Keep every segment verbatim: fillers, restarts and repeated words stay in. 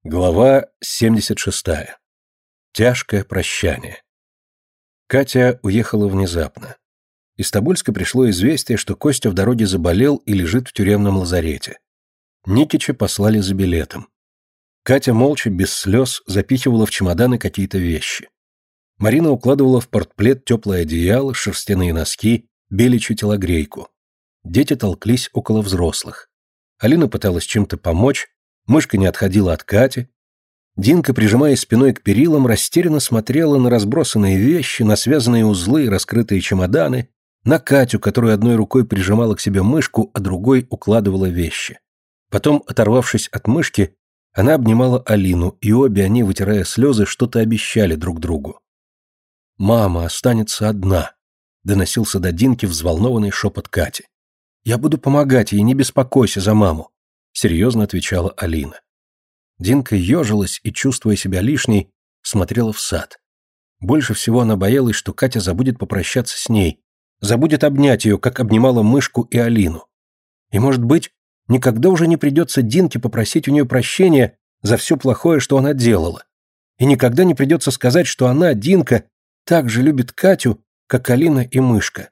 Глава семьдесят шестая. Тяжкое прощание. Катя уехала внезапно. Из Тобольска пришло известие, что Костя в дороге заболел и лежит в тюремном лазарете. Никича послали за билетом. Катя молча, без слез, запихивала в чемоданы какие-то вещи. Марина укладывала в портплет теплое одеяло, шерстяные носки, беличью телогрейку. Дети толклись около взрослых. Алина пыталась чем-то помочь, Мышка не отходила от Кати. Динка, прижимаясь спиной к перилам, растерянно смотрела на разбросанные вещи, на связанные узлы и раскрытые чемоданы, на Катю, которая одной рукой прижимала к себе Мышку, а другой укладывала вещи. Потом, оторвавшись от Мышки, она обнимала Алину, и обе они, вытирая слезы, что-то обещали друг другу. «Мама останется одна», — доносился до Динки взволнованный шепот Кати. «Я буду помогать ей, не беспокойся за маму», — серьезно отвечала Алина. Динка ежилась и, чувствуя себя лишней, смотрела в сад. Больше всего она боялась, что Катя забудет попрощаться с ней, забудет обнять ее, как обнимала Мышку и Алину. И, может быть, никогда уже не придется Динке попросить у нее прощения за все плохое, что она делала. И никогда не придется сказать, что она, Динка, так же любит Катю, как Алина и Мышка.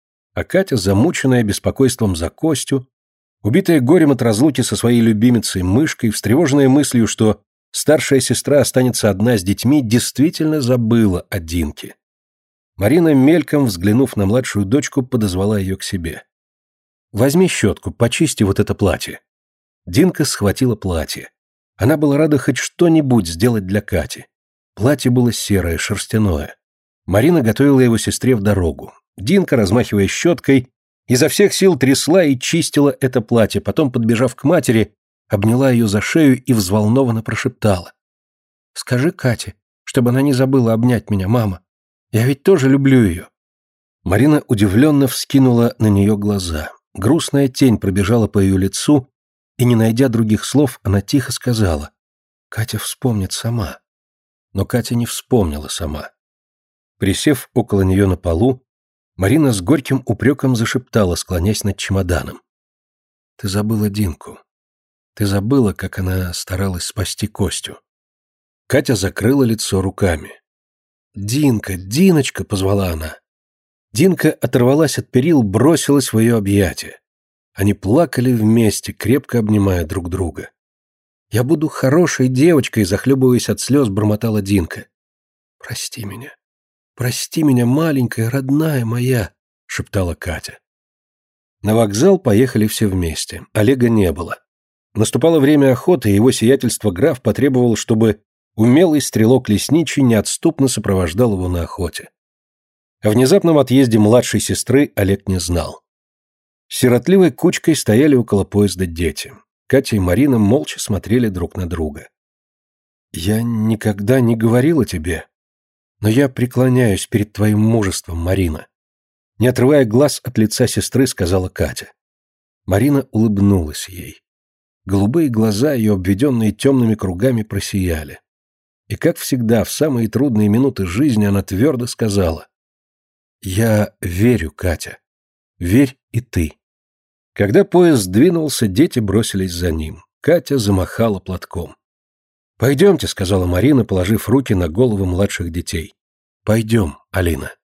А Катя, замученная беспокойством за Костю, убитая горем от разлуки со своей любимицей Мышкой, встревоженная мыслью, что старшая сестра останется одна с детьми, действительно забыла о Динке. Марина, мельком взглянув на младшую дочку, подозвала ее к себе. «Возьми щетку, почисти вот это платье». Динка схватила платье. Она была рада хоть что-нибудь сделать для Кати. Платье было серое, шерстяное. Марина готовила его сестре в дорогу. Динка, размахивая щеткой, изо всех сил трясла и чистила это платье, потом, подбежав к матери, обняла ее за шею и взволнованно прошептала. «Скажи Кате, чтобы она не забыла обнять меня, мама. Я ведь тоже люблю ее». Марина удивленно вскинула на нее глаза. Грустная тень пробежала по ее лицу, и, не найдя других слов, она тихо сказала: «Катя вспомнит сама». Но Катя не вспомнила сама. Присев около нее на полу, Марина с горьким упреком зашептала, склонясь над чемоданом. «Ты забыла Динку. Ты забыла, как она старалась спасти Костю». Катя закрыла лицо руками. «Динка, Диночка!» — позвала она. Динка оторвалась от перил, бросилась в ее объятия. Они плакали вместе, крепко обнимая друг друга. «Я буду хорошей девочкой», — захлебываясь от слез, бормотала Динка. «Прости меня. Прости меня, маленькая, родная моя», — шептала Катя. На вокзал поехали все вместе. Олега не было. Наступало время охоты, и его сиятельство граф потребовал, чтобы умелый стрелок лесничий неотступно сопровождал его на охоте. О внезапном отъезде младшей сестры Олег не знал. Сиротливой кучкой стояли около поезда дети. Катя и Марина молча смотрели друг на друга. «Я никогда не говорила тебе, но я преклоняюсь перед твоим мужеством, Марина», не отрывая глаз от лица сестры, сказала Катя. Марина улыбнулась ей. Голубые глаза ее, обведенные темными кругами, просияли. И, как всегда, в самые трудные минуты жизни она твердо сказала: «Я верю, Катя. Верь и ты». Когда поезд двинулся, дети бросились за ним. Катя замахала платком. «Пойдемте», — сказала Марина, положив руки на головы младших детей. «Пойдем, Алина».